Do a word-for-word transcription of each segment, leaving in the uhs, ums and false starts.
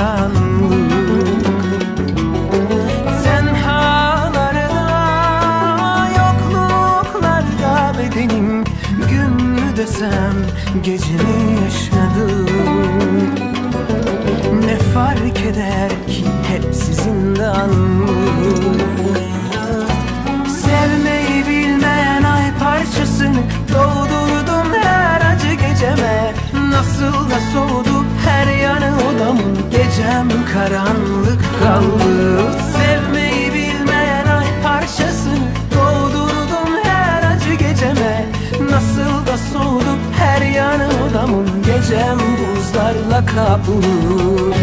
karanlık. Tenhalarda, yokluklarda bedenim, gün mü desem gece mi yaşadım. Ne fark eder ki hepsi zindanlık. Sevmeyi bilmeyen ay parçasını doldurdum her acı geceme. Nasıl da soğudu her yanı odamın, gecem karanlık kaldı. Sevmeyi bilmeyen ay parçasını doldurdum her acı geceme. Nasıl da soğudu her yanı odamın, gecem buzlarla kaplı.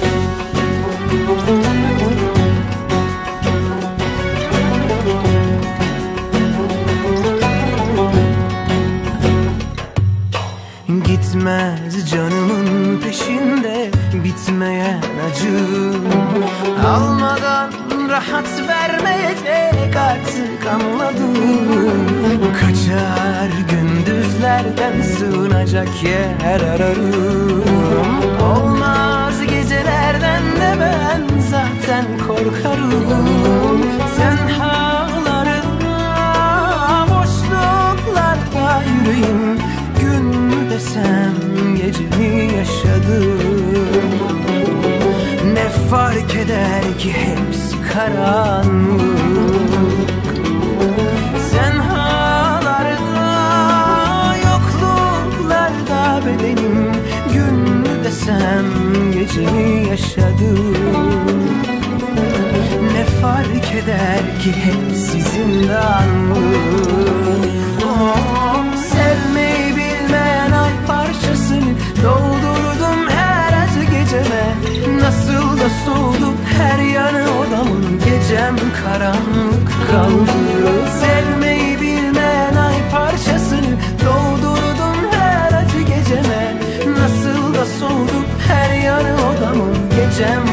Gitmez canımın peşinde bitmeyen acı, almadan rahat vermeyecek artık anladım. Kaçar gündüzlerden sığınacak yer ararım. Olmaz gecelerden de ben zaten korkarım. Tenhalarda, boşluklarda yüreğim, gün mü desem gece mi yaşadım. Ne fark eder ki hepsi karanlık. Tenhalarda, yokluklarda bedenim, gün mü desem gece mi yaşadım. Ne fark eder ki hepsi zindanlık. Oh, sevmeyi bilmeyen ay parçasını doldurdum her acı geceme. Nasıl da soğudu her yanı odamın, gecem karanlık kaldı. Sevmeyi bilmeyen ay parçasını doldurdum her acı geceme. Nasıl da soğudu her yanı odamın, gecem